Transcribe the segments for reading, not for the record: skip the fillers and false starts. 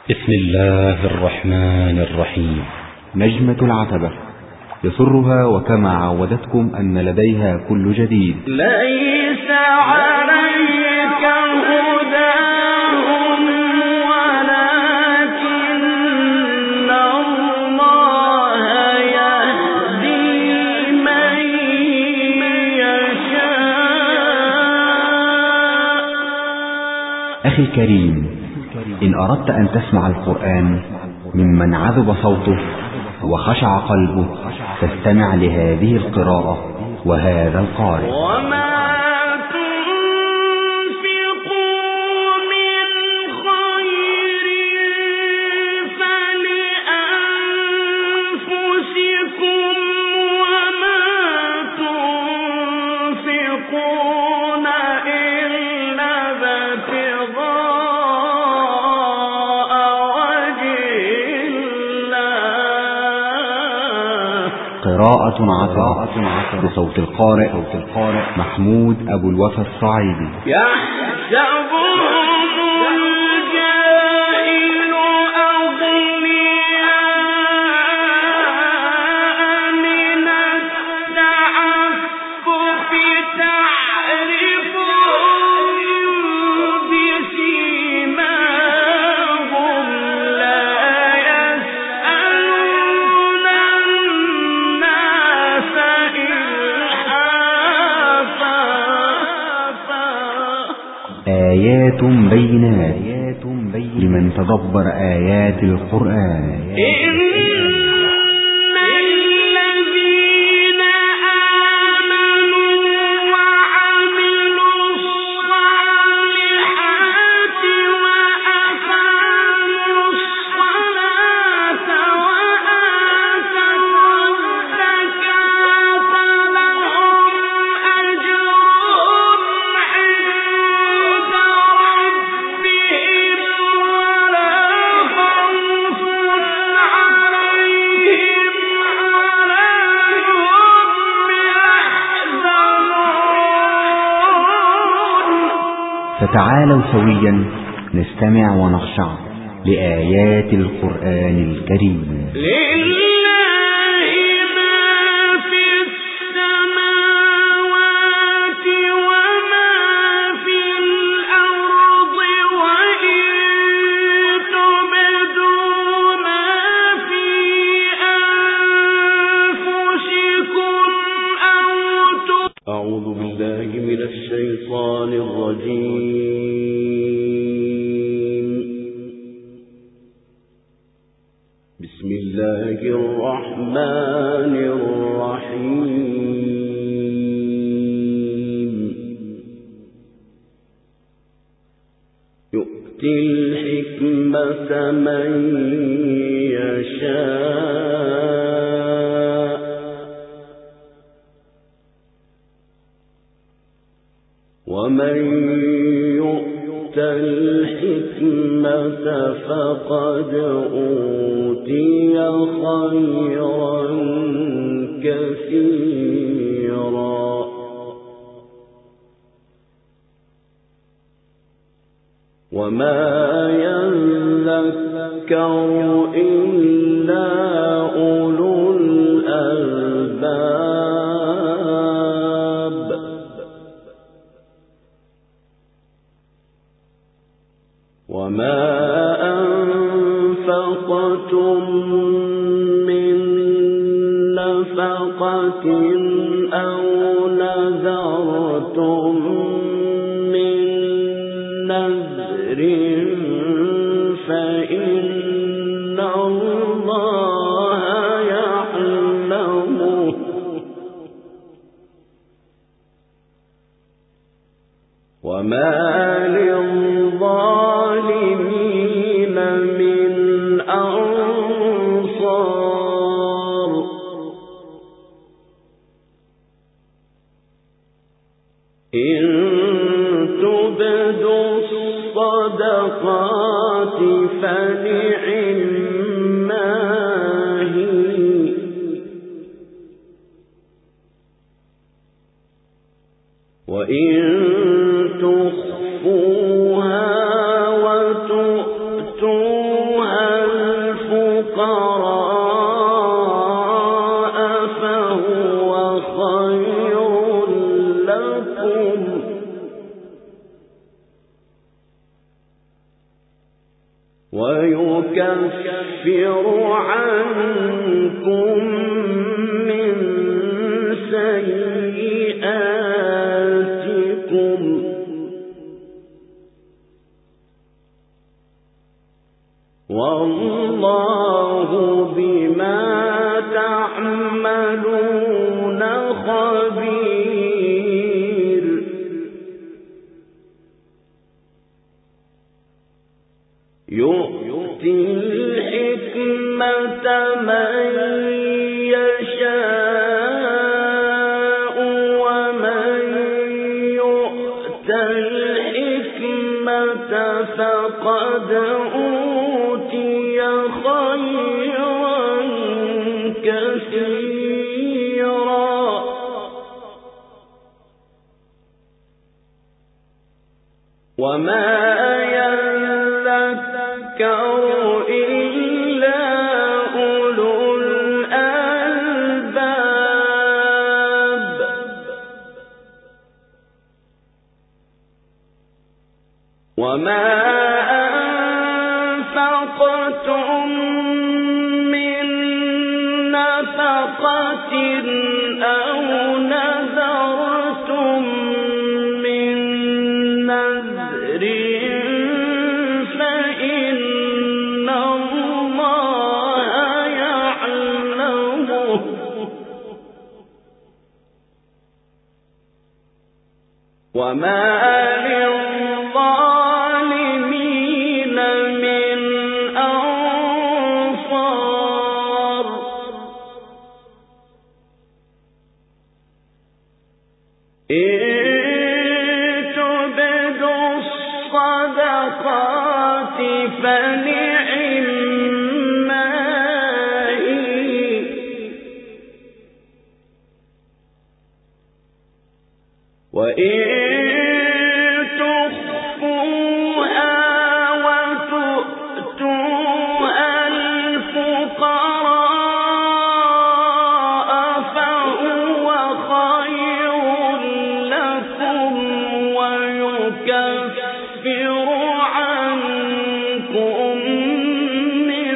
بسم الله الرحمن الرحيم. نجمة العتبة يسرها وكما عودتكم أن لديها كل جديد. ليس عليك هداهم ولكن الله يهدي من يشاء. أخي الكريم، إن أردت أن تسمع القرآن ممن عذب صوته وخشع قلبه فاستمع لهذه القراءة وهذا القارئ. قراءة عطاء بصوت القارئ محمود أبو الوفا الصعيدي. آيات بينات لمن تدبر آيات القرآن. فتعالوا سويا نستمع ونخشع لآيات القرآن الكريم. أعوذ بالله من الشيطان الرجيم. بسم الله الرحمن الرحيم. يؤتي الحكمة من يشاء ومن يؤت الحكمة فقد أوتي خيرا كثيرا وما يذكر إلا أولو الألباب. وما أنفقتم من نفقة أو نذرتم من نذر فإن الله يعلمه وما للظالمين من أنصار. إن تبدوا الصدقات فنعما هي وإن تخفوها وتؤتوها ويكفر عنكم من سيئاتكم والله بما تعملون خبير يؤتي الحكمة من يشاء ومن يؤت الحكمة فقد أوتي خيرا كثيرا وما يذكر إلا أولو الألباب وما أنفقتم من نفقة أو نذرتم من نذر فإن الله يعلمه وما للظالمين من أنصار إن تبدوا الصدقات فنعما هي وإن تخفوها وتؤتوها الفقراء فهو خير لكم ويكفر عنكم من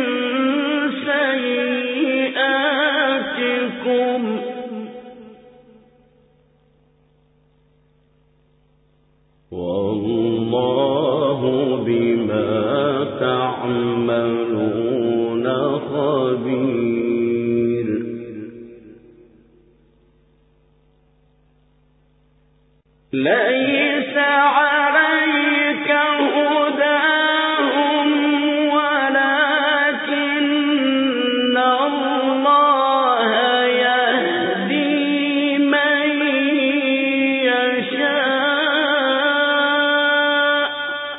سيئاتكم والله بما تعملون خبير ليس عليك هداهم ولكن الله يهدي من يشاء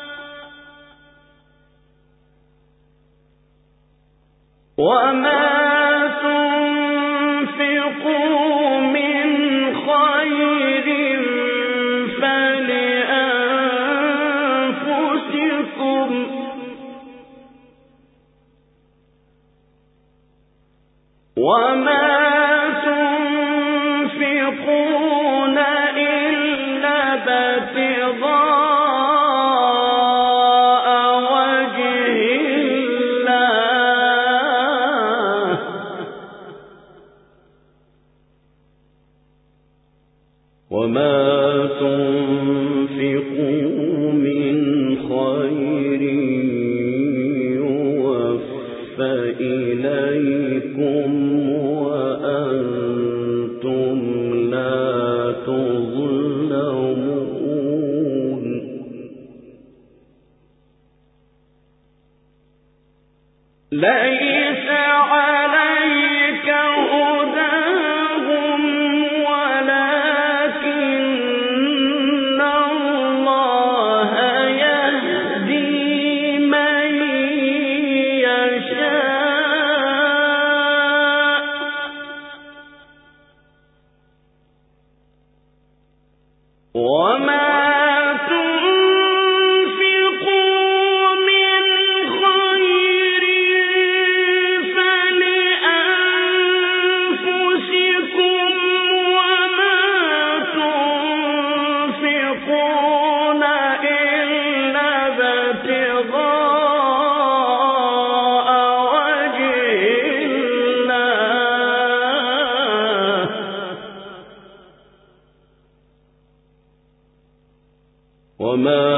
وما تنفقوا من خير فلأنفسكم وما تنفقون إلا ابتغاء وجه الله وما تنفقوا من خير يوفى إليكم وأنتم لا تظلمون ليس عليك هداهم ولكن الله يهدي من يشاء وما تنفقوا من خير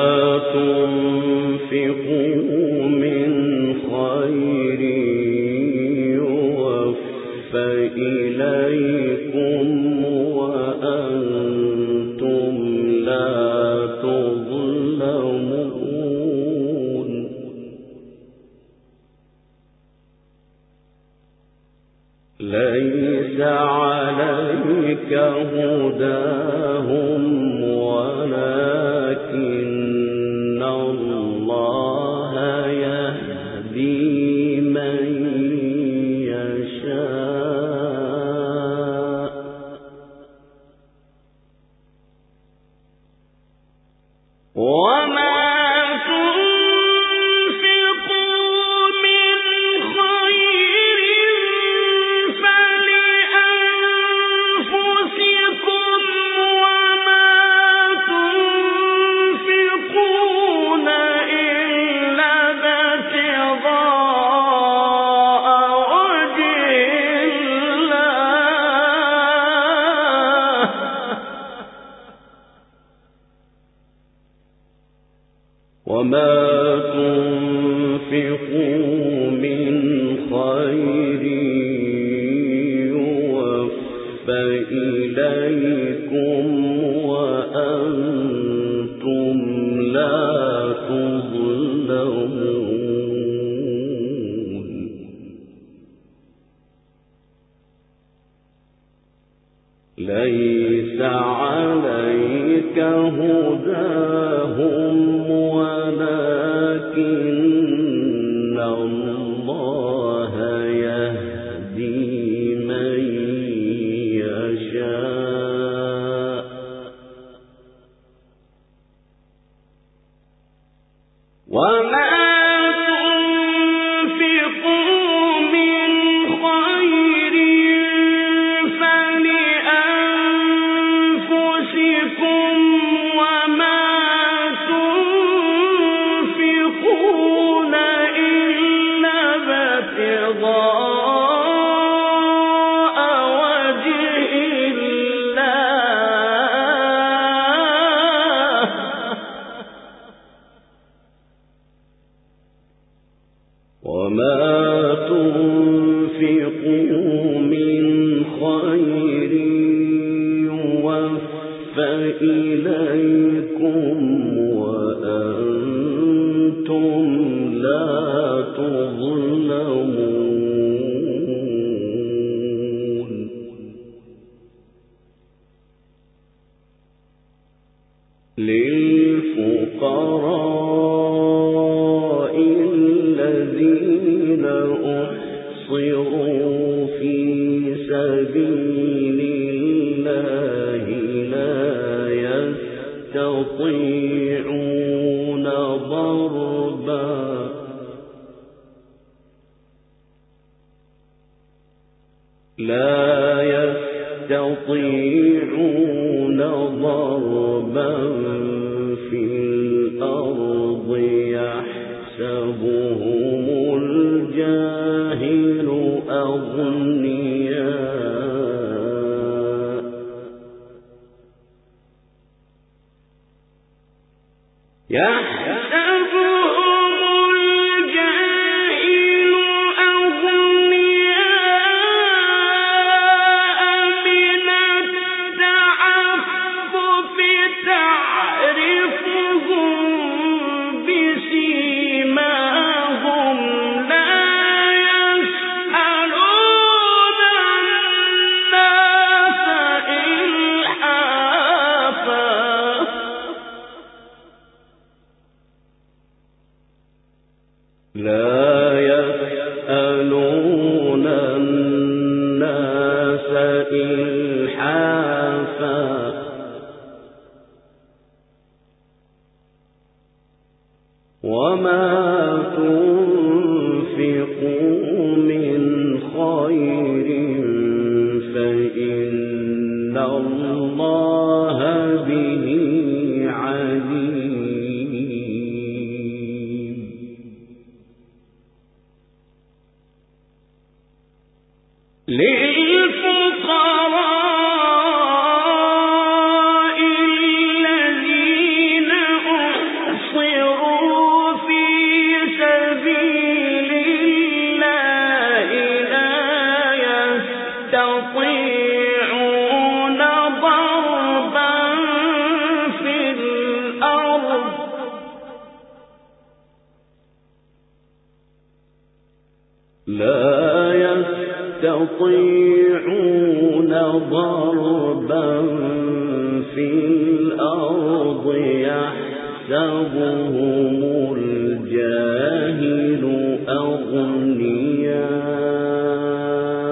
تنفقوا من خير يوفى إليكم وأنتم لا تظلمون ليس عليك هداهم ولكن الله يهدي من يشاء وما تنفقوا من خير يوفى إليكم وأنتم لا تظلمون ليس عليك هداهم ولكن الله يهدي من يشاء وما تنفقوا من خير يوفى إليكم وأنتم لا تظلمون للفقراء الذين أحصروا في سبيل الله لا يستطيعون ضربا في الأرض يحسبهم الجاهل أغنياء لا يسألون الناس إلحافا وما تنفقوا من خير فإن الله به عليم للفقراء الذين أحصروا لا يستطيعون ضربا في الأرض يحسبهم الجاهل أغنياء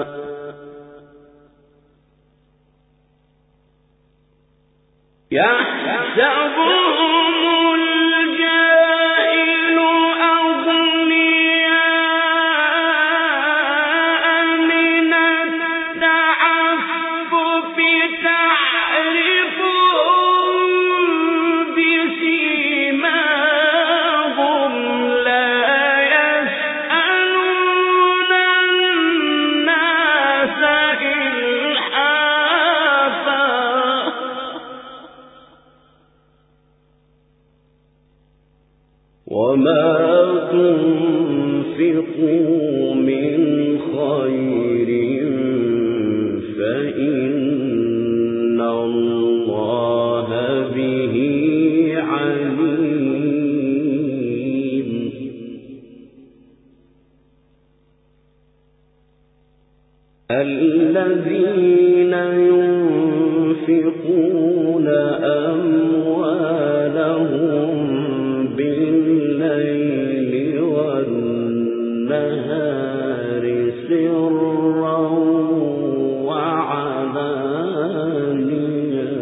وما تنفقوا من خير فإن الله به عليم. الذين ينفقون أموالهم بالليل والنهار سرا وعلانية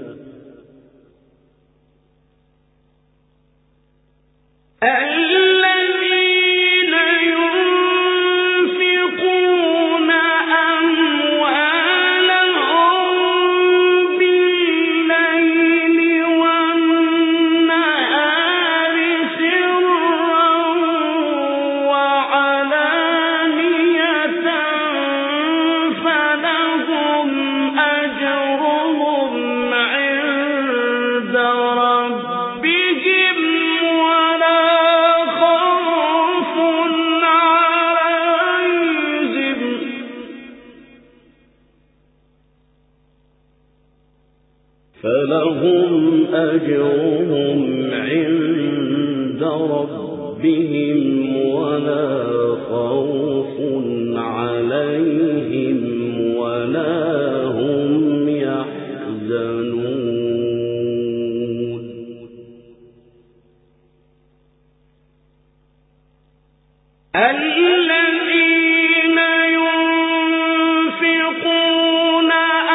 فلهم أجرهم عند ربهم ولا خوف عليهم ولا هم يحزنون. الذين ينفقون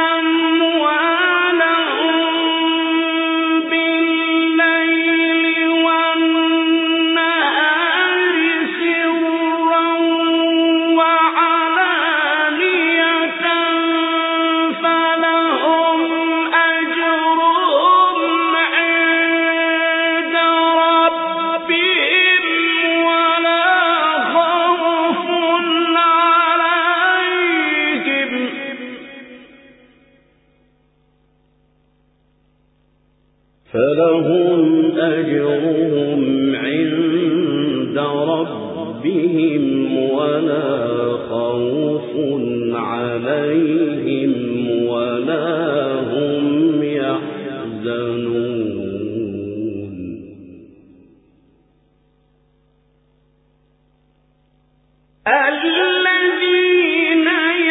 فلهم أجرهم عند ربهم ولا خوف عليهم ولا هم يحزنون. الذين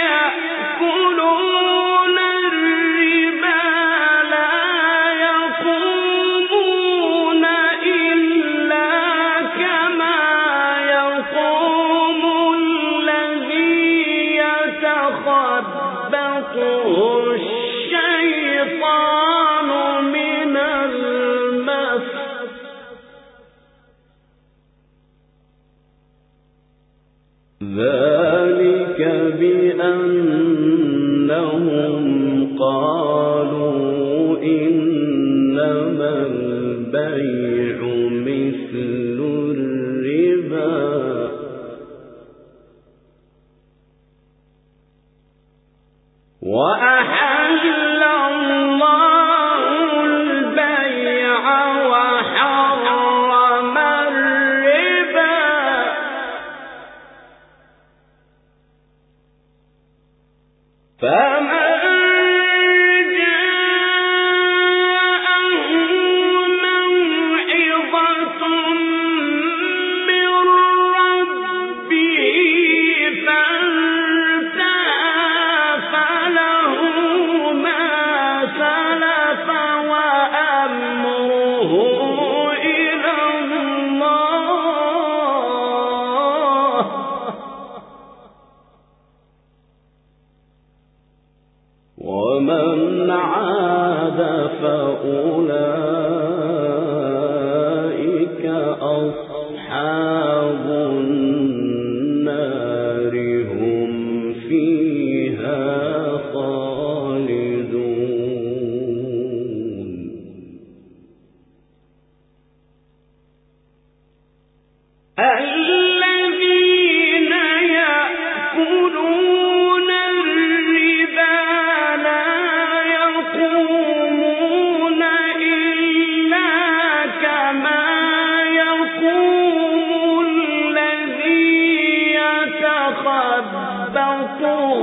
يأكلون الربا لا يقومون إلا كما يقوم الذي يتخبطه الشيطان من المس. ذلك بأنهم قالوا إنما البيع مثل الربا وأحل الله البيع وحرم الربا أصحاب النار هم فيها خالدون الذين يأكلون الربا لا يقومون إلا كما يقوم الذي يتخبطه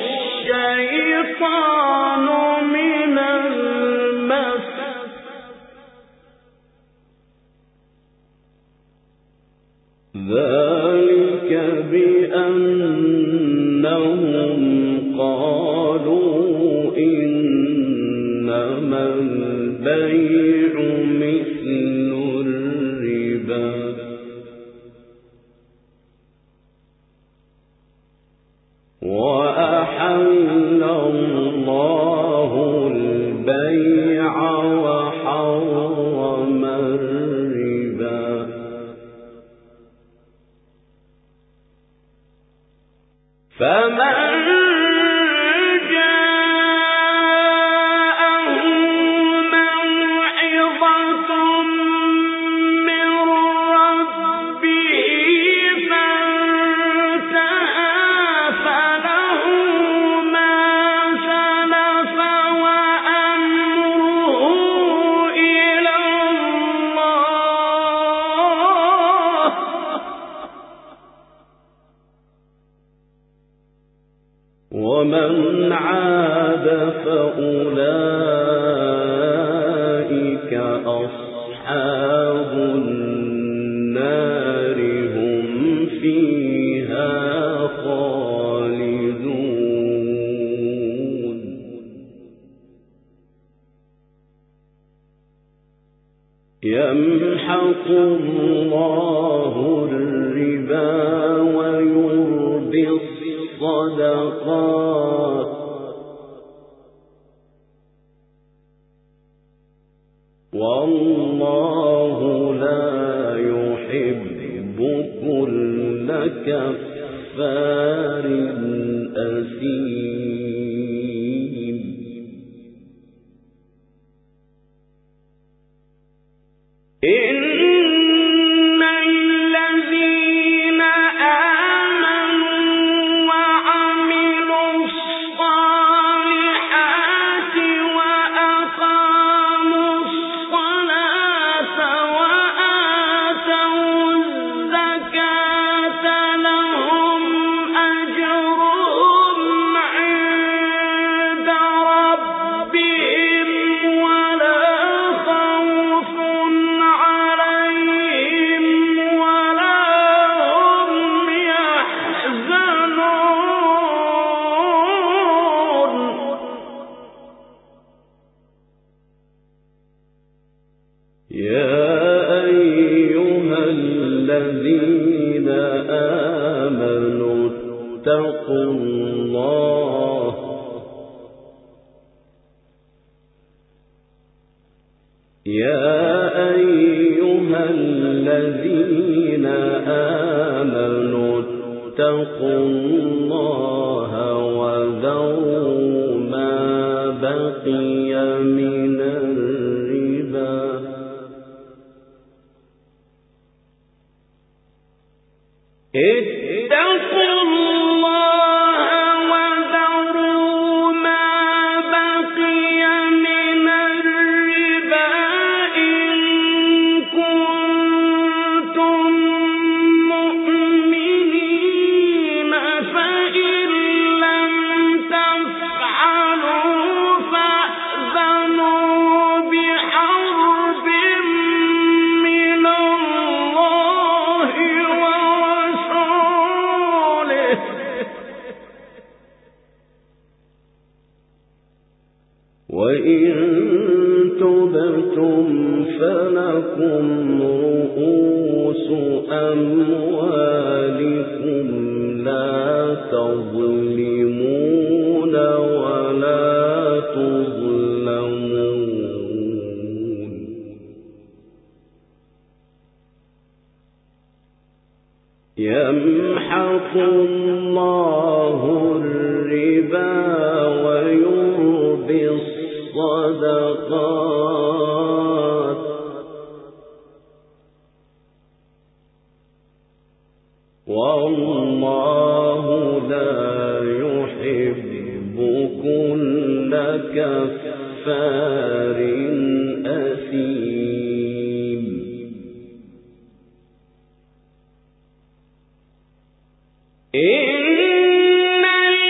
الشيطان من المس ذلك بأنهم قالوا إنما البيع مثل الربا وأحل الله البيع وحرم الربا فمن جاءه موعظة من ربه فانتهى فله ما سلف وأمره إلى الله ومن عاد فأولئك أصحاب النار هم فيها خالدون يمحق الله الربا ويربي الصدقات والله لا يحب كل كفار أثيم إن الذين آمنوا وعملوا الصالحات وأقاموا الصلاة وآتوا الزكاة لهم أجرهم عند ربهم ولا خوف عليهم ولا هم يحزنون يا أيها الذين آمنوا اتقوا الله يا أيها الذين آمنوا اتقوا الله وذروا ما بقي من الربا اتقوا الله وذروا ما بقي من الربا إن كنتم مؤمنين فإن لم تفعلوا فأذنوا بحرب من الله ورسوله وإن تبتم فلكم رؤوس أموالكم لا تظلمون ولا تظلمون يمحق الله الربا ويربي الصدقات والله لا يحب كل كفار أثيم إن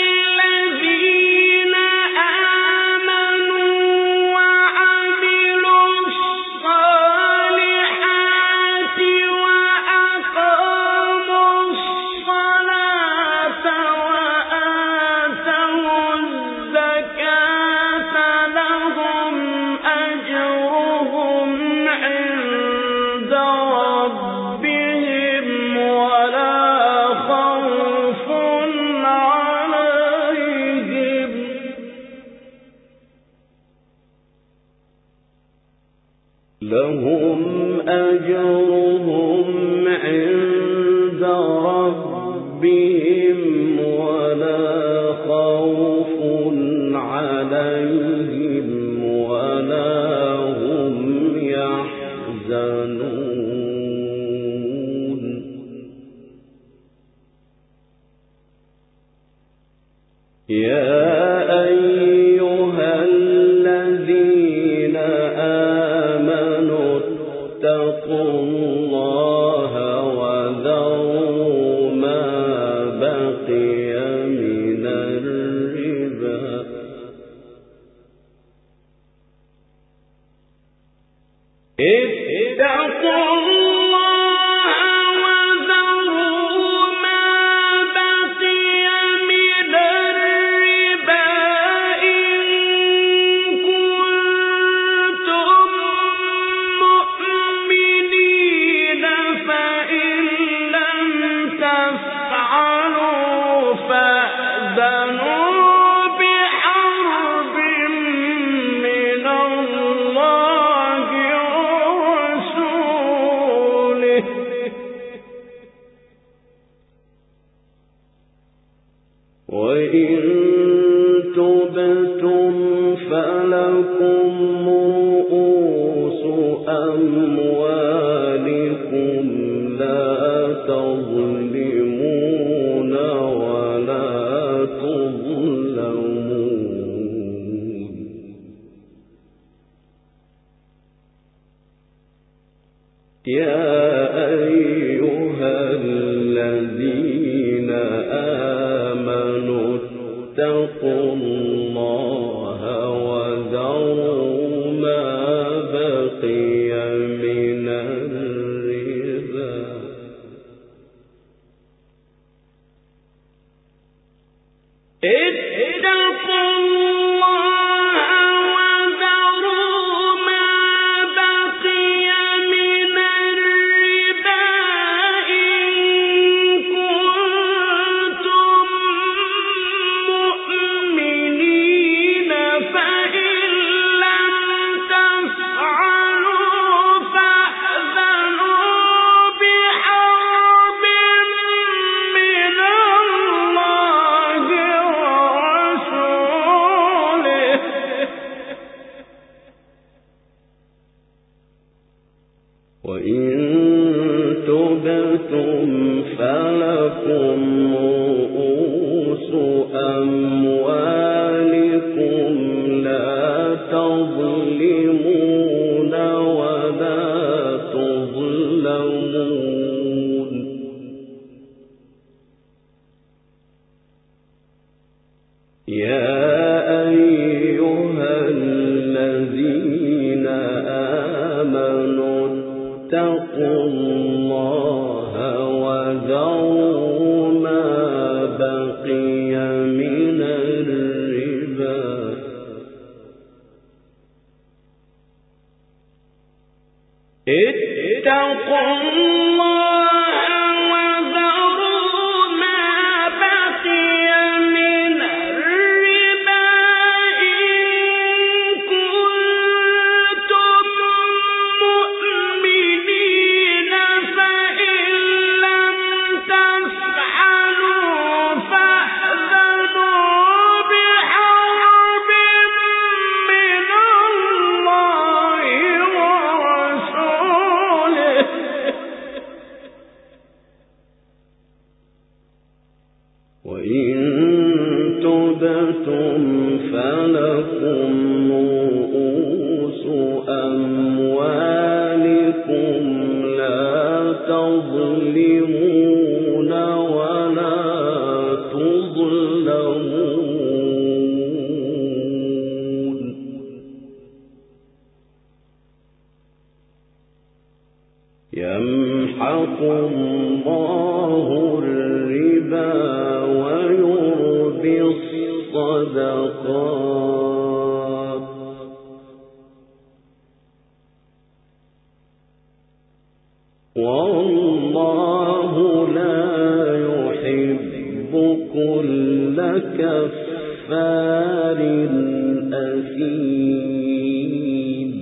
الذين آمنوا وعملوا الصالحات وأقاموا الصلاة وآتوا الزكاة لهم أجرهم عند ربهم ولا خوف عليهم لهم أجرهم عند ربهم ولا خوف عليهم ولا هم يحزنون يا أيها الذين آمنوا اتقوا الله وذروا ما بقي من الربا اتقوا الله وذروا ما بقي من الربا إن كنتم مؤمنين فإن لم تفعلوا فأذنوا بحرب من الله ورسوله وإن تبتم فلكم رؤوس أموالكم لا تظلمون ولا تظلمون يا أيها الذين آمنوا اتقوا الله وذروا ما بقي من الربا اتقوا الله وذروا ما بقي من الربا إن كنتم مؤمنين فإن لم تفعلوا فأذنوا بحرب من الله ورسوله وإن تبتم فلكم رؤوس أموالكم لا تظلمون ولا تظلمون يا أيها الذين آمنوا اتقوا الله وذروا ما بقي من الربا اتقوا الله وذروا ما بقي من الربا إن كنتم مؤمنين فإن لم إن تبتم فلكم رؤوس أموالكم لا تظلمون ولا تظلمون يمحق الله الربا ويربي الصدقات والله لا يحب كل كفار أثيم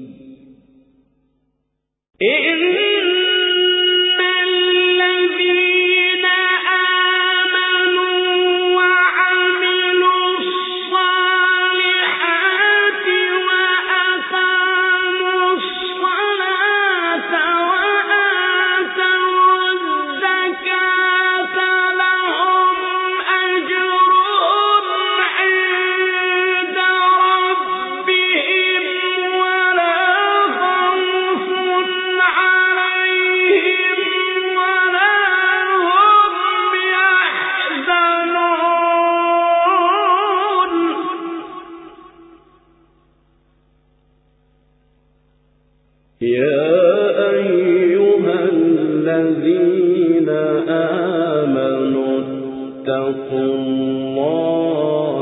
يا أيها الذين آمنوا اتقوا الله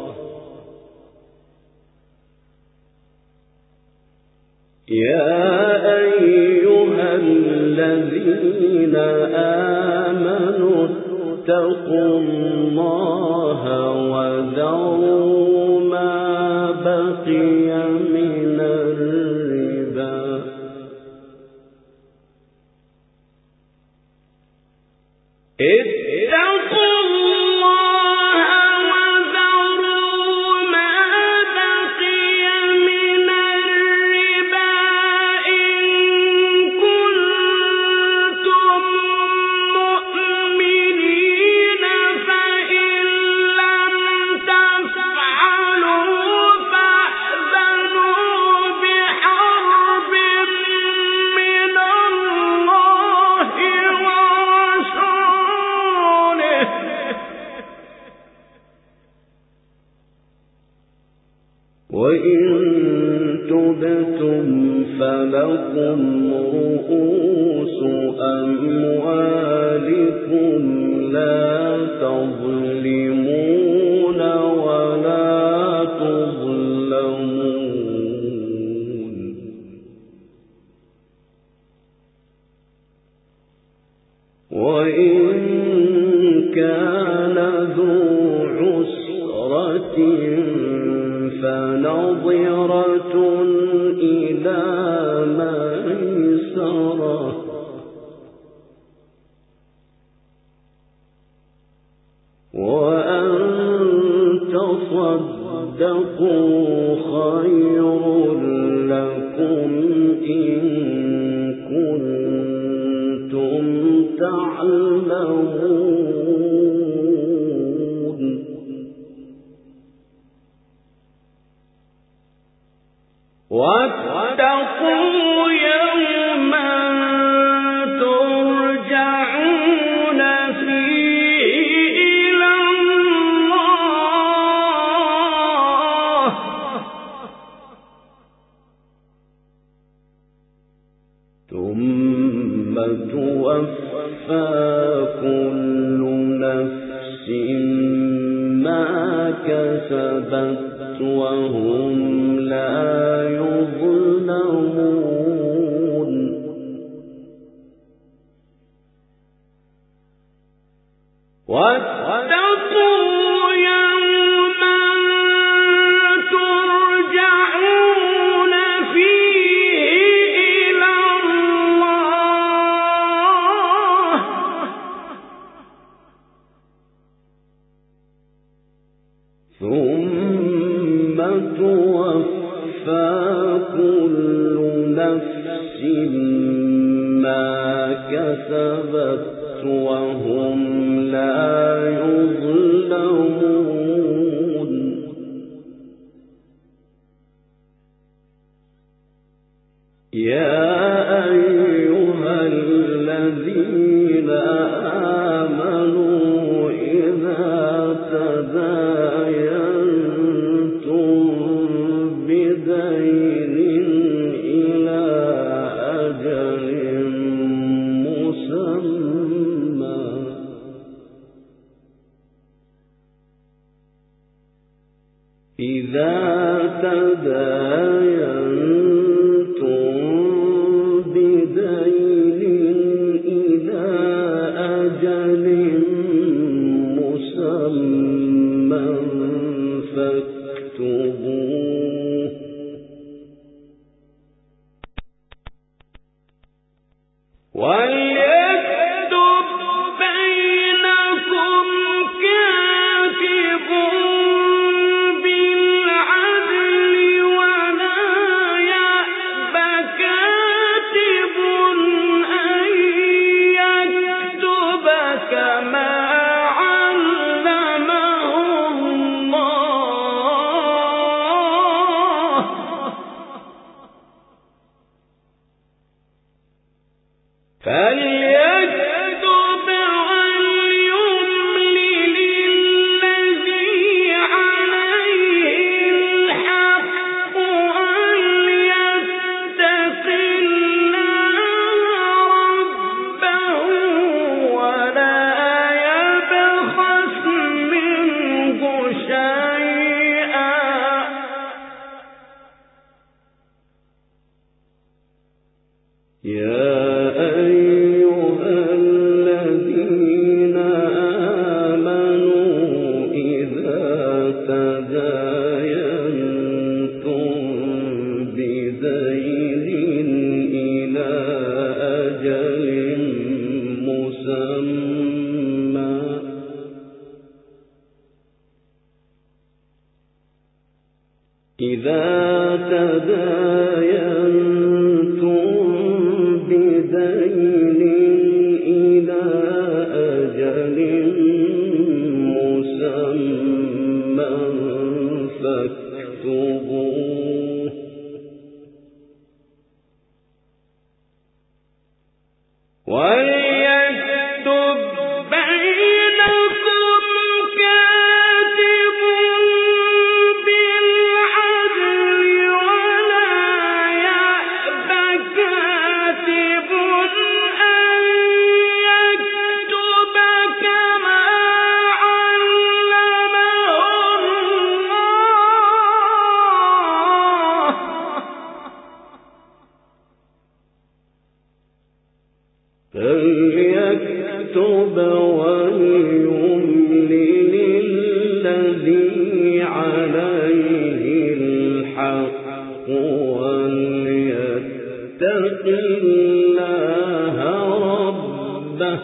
يا أيها الذين آمنوا اتقوا الله وذروا ما بقي من الربا اتقوا الله وذروا ما بقي من الربا إن كنتم مؤمنين فإن لم تفعلوا فأذنوا بحرب من الله ورسوله وإن تبتم فلكم رؤوس أموالكم لا تظلمون ولا تظلمون وإن كان ذو عسرة فنظرة إلى ميسرة وأن تصدقوا خير لكم إن كنتم تعلمون واتقوا يوما ترجعون فيه إلى الله ثم توفى كل نفس ما كسبت وهم لا يظلمون واتقوا يوما ترجعون فيه إلى الله ثم توفى كل نفس ما كسبت وهم لا يظلمون الذين آمنوا إذا تداينتم بدين إلى أجل مسمى إذا تداينتم بدين إلى أجل مسمى فاكتبوه وليكتب بينكم كاتب بالعدل ولا يأب كاتب أن يكتب كما علمه الله فليكتب وليملل الذي عليه الحق وليتق الله ربه ولا يبخس منه شيئا يا أيها الذين آمنوا إذا تداينتم بدين إلى أجل مسمى إذا تداينتم بدين إلى أجل مسمى فاكتبوه وليكتب بينكم كاتب بالعدل ولا يأب كاتب أن يكتب كما علمه الله فليكتب وليملل الذي عليه الحق وليتق الله ربه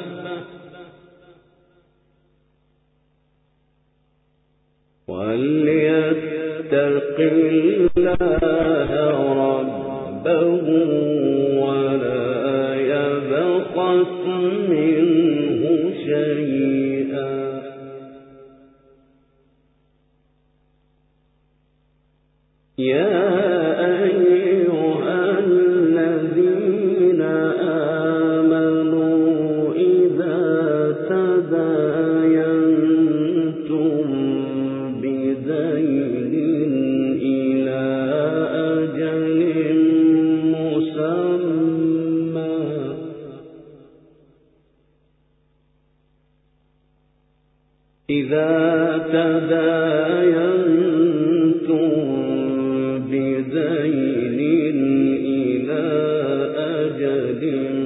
وليتق الله ربه ولا يبخس منه شيئا يا أيها الذين آمنوا إذا تداينتم بدين إلى أجل مسمى إذا تداينتم بدين إلى أجل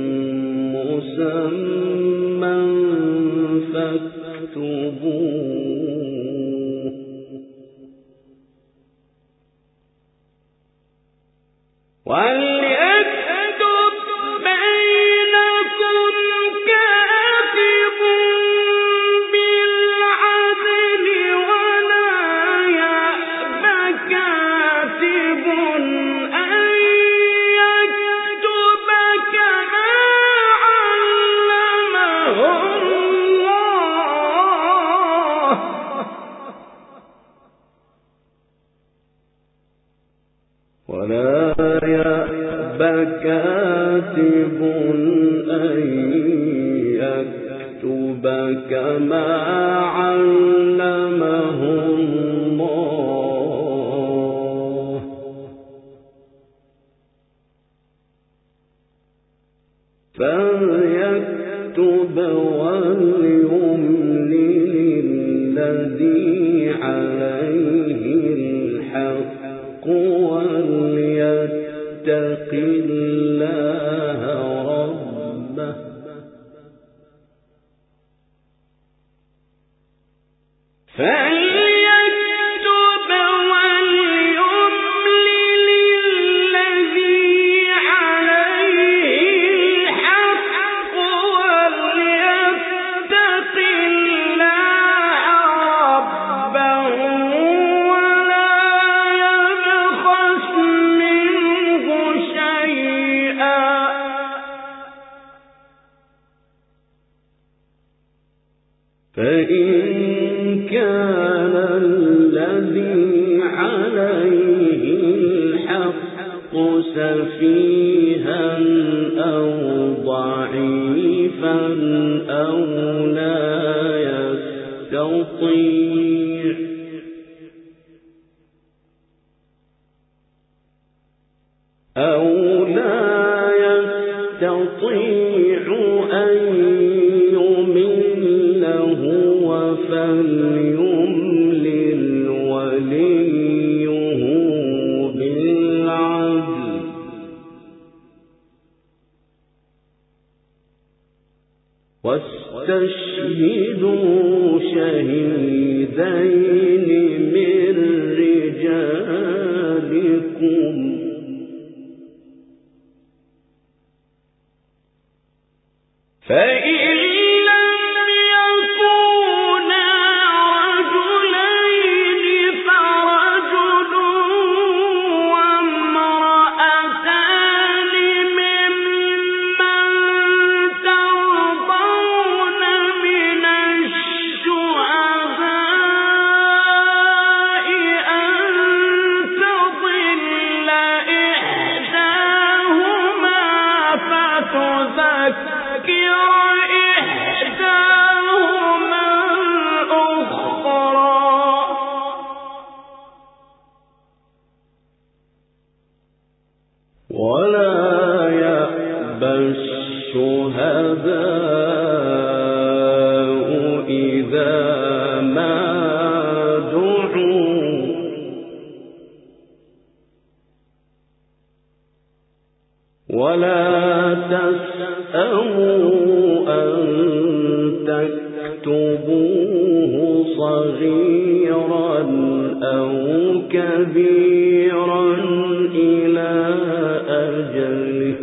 مسمى فاكتبوه وليكتب بينكم كاتب بالعدل ولا يأب كاتب أن يكتب كما علمه كما علمه الله فليكتب وليملل الذي عليه الحق وليتق الله ربه فليكتب وليملل الذي عليه الحق وليتق الله ربه ولا يبخس منه شيئا فإن كان الذي عليه الحق سفيها أو ضعيفا أو لا يستطيع أن يمل هو فليملل وليه بالعدل واستشهدوا شهيدين من رجالكم فإن لم يكونا رجلين فرجل وامرأتان ممن ترضون من الشهداء أن تضل إحداهما فتذكر إحداهما الأخرى ولا يأبى الشهداء إذا ما دعوا ولا تسأموا أن تكتبوه صغيرا أو كبيرا إلى أجله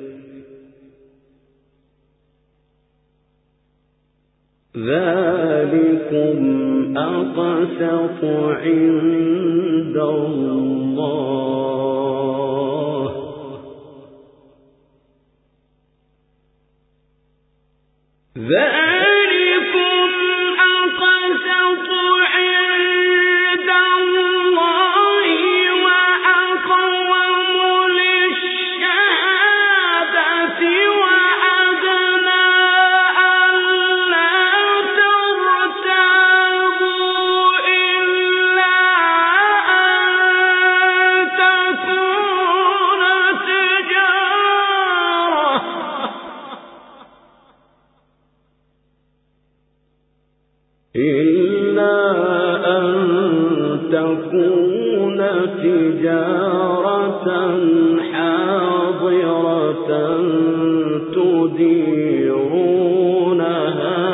ذلكم أقسط عند الله ذلكم أقسط عند الله وأقوم للشهادة وأدنى ألا ترتابوا إلا أن تكون تجارة حاضرة تديرونها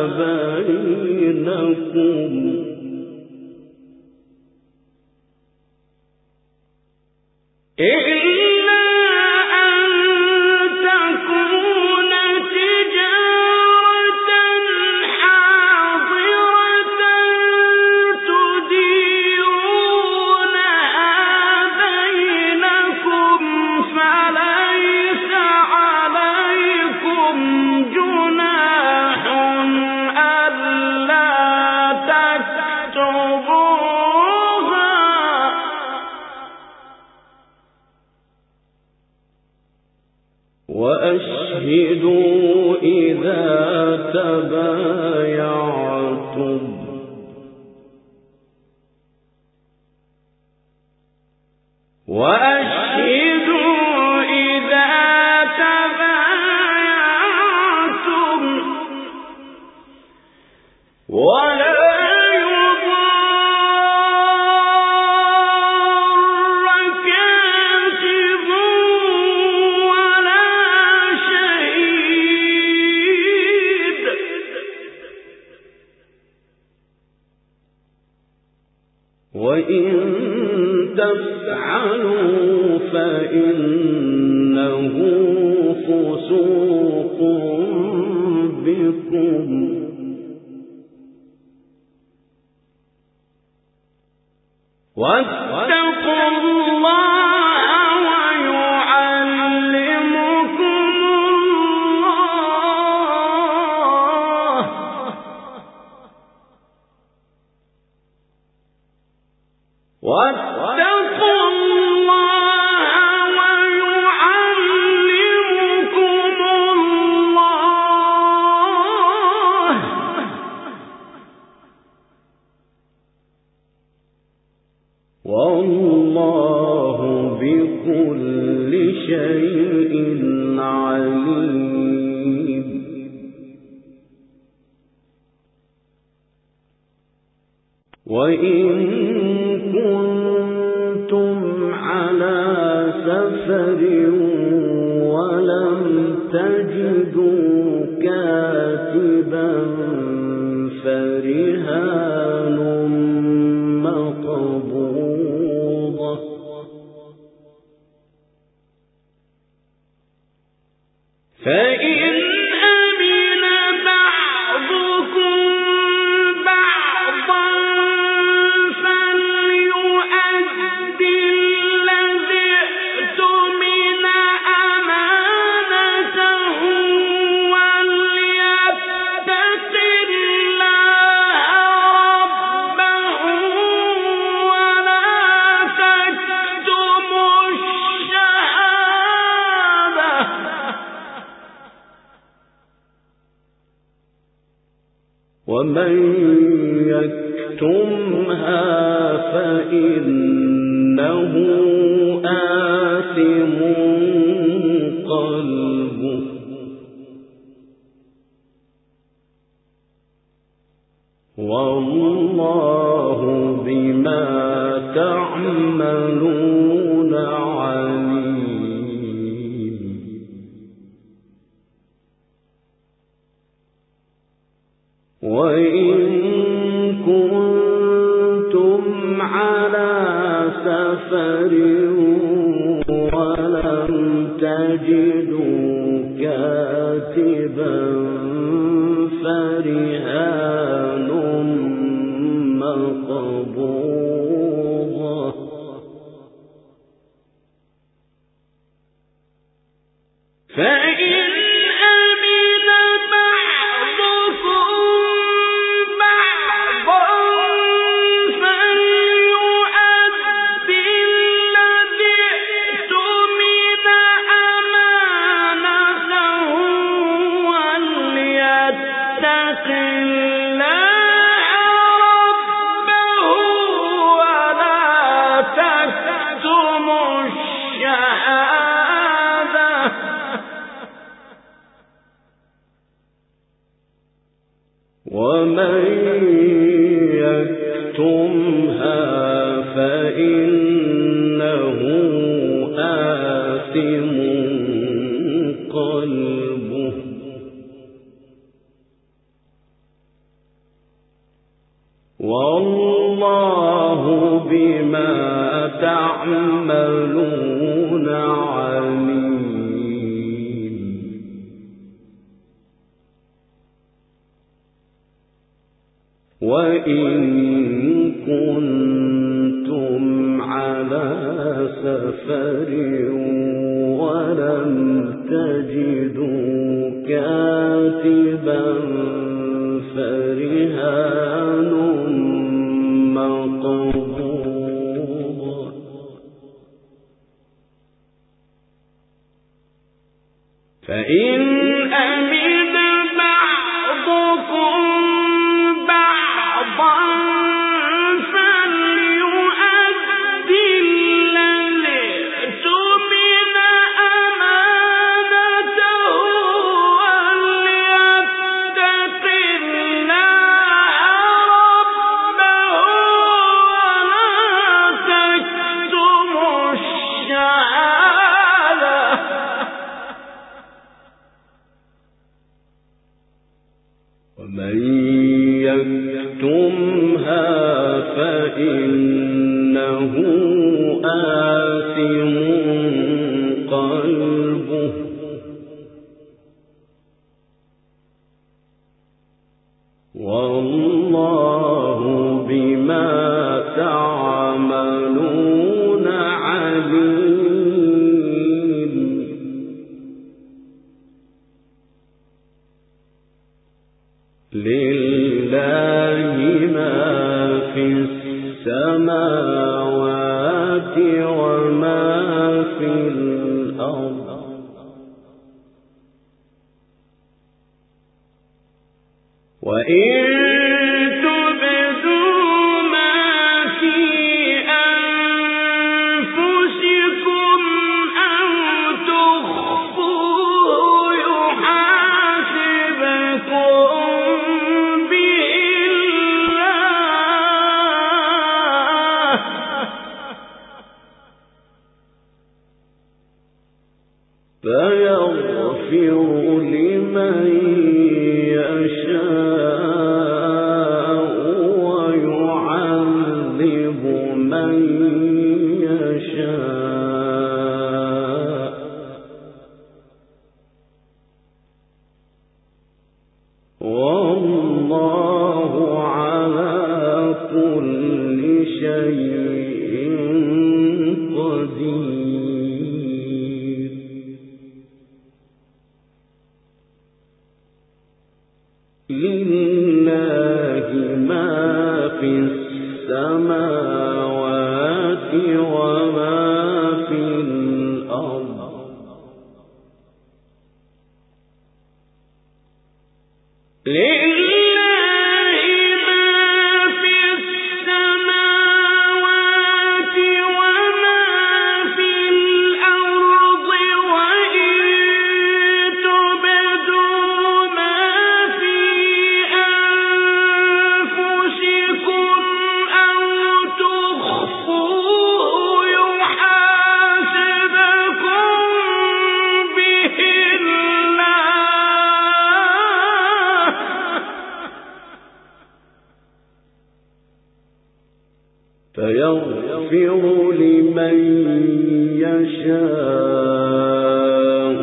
بينكم فليس عليكم تبايعتم وأشهدوا إذا تبايعتم ولا وإن تفعلوا فإنه فسوق بكم واتقوا الله ويعلمكم الله واتقوا الله ويعلمكم الله والله بكل شيء عليم وإن كنتم على سفر ولم تجدوا كاتبا فرهان مقبوضة فإن أمن بعضكم بعضا فليؤد الذي اؤتمن أمانته وليتق الله ربه ولا تكتموا الشهادة ومن يكتمها فإنه آثم قلبه والله بما تعملون عليم وإن كنتم على سفر ولم تجدوا كاتبا فرهان مقبوضة فإن أمن بعضكم بعضا فليؤد الذي اؤتمن أمانته وليتق الله ربه ولا تكتموا الشهادة ومن يكتمها فإنه آثم قلبه والله بما تعملون عليم وإن كنتم على سفر ولم تجدوا كاتبا فرهان مقبوضة فإن أمن بعضكم ومن يكتمها فإنه آثم قلبه والله بما تعملون عليم. لله ما في السماوات وما في الأرض وإن تبدوا ما في أنفسكم أو تخفوه يحاسبكم به الله فيغفر لمن يشاء ويعذب من يشاء والله على كل شيء قدير. لله ما في السماوات وما في الأرض فيغفر لمن يشاء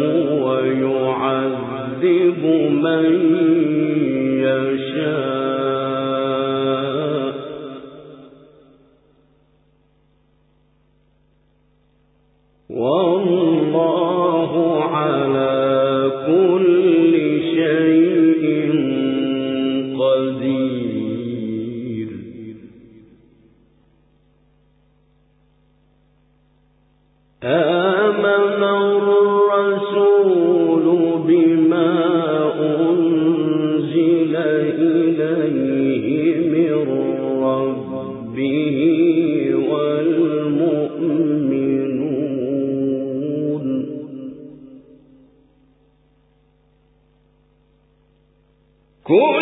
ويعذب من يشاء والله على كل شيء قدير. آمن الرسول بما أنزل إليه من ربه والمؤمنون كل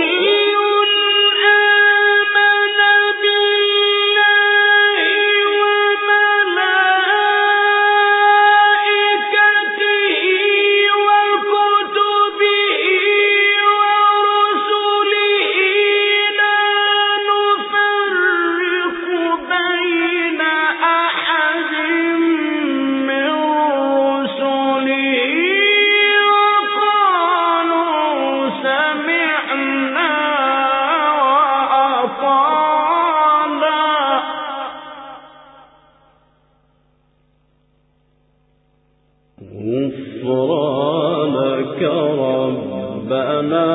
غفرانك ربنا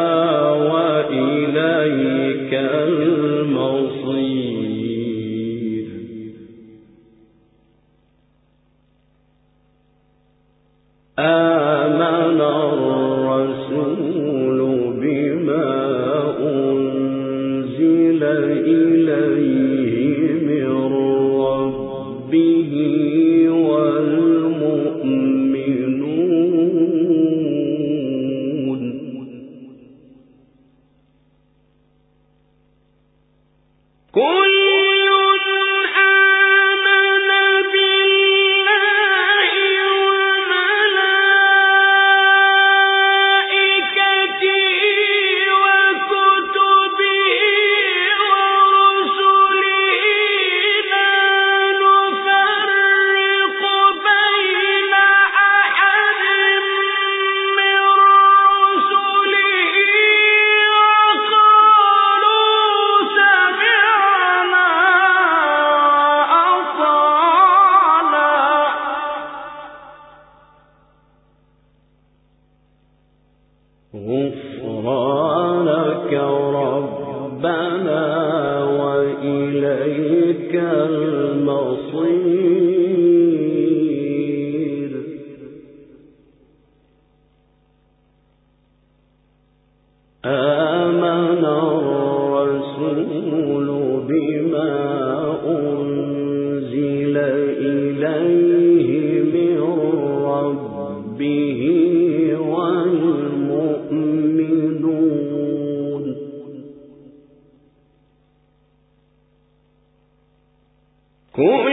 وإليك المصير. آمن الرسول بما أنزل إليه من ربه والمؤمنون كل وكتبه ربنا وإليك المصير. آمن الرسول بما أنزل إليه من ربه والمؤمنون كل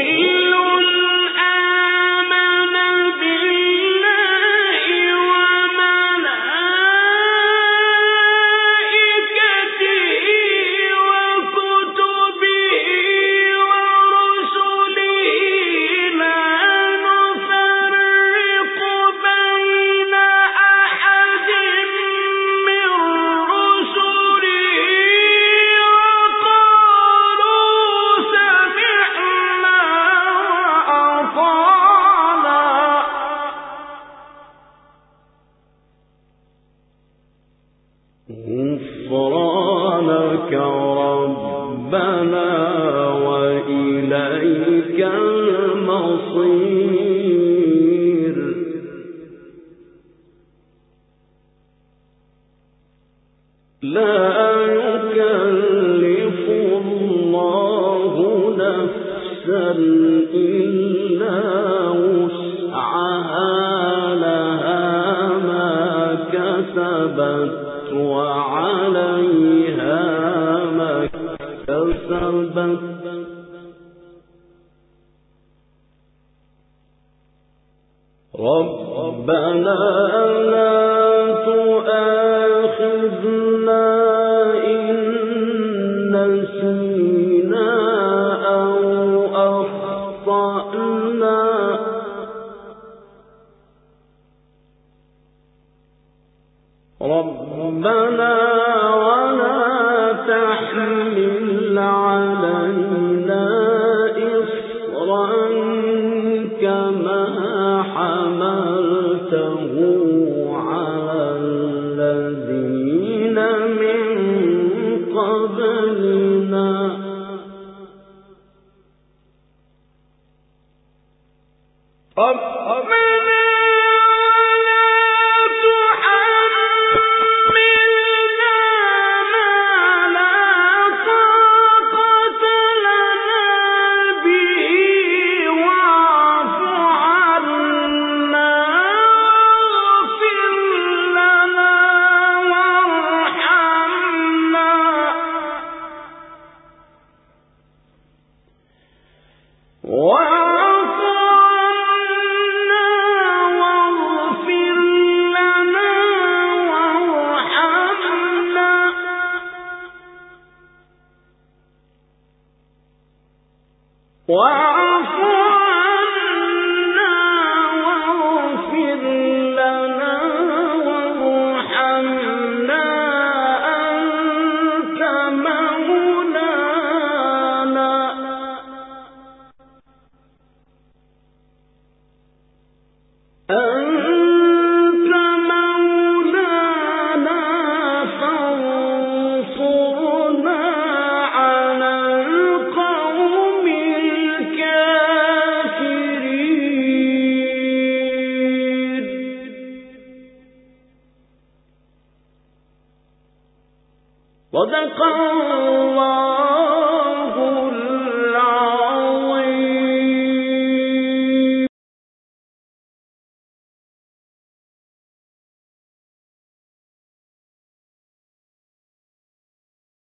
غفرانك ربنا وإليك المصير. لا يكلف الله نفسا إلا وسعها لها ما كسبت وعليها ما اكتسبت ربنا لا تؤاخذنا إن نسينا أو أخطأنا ربنا ولا تحمل علينا إصرا كما حملته على الذين من قبلنا واعف عنا واغفر لنا وارحمنا أنت مولانا فانصرنا على القوم الكافرين. صدق الله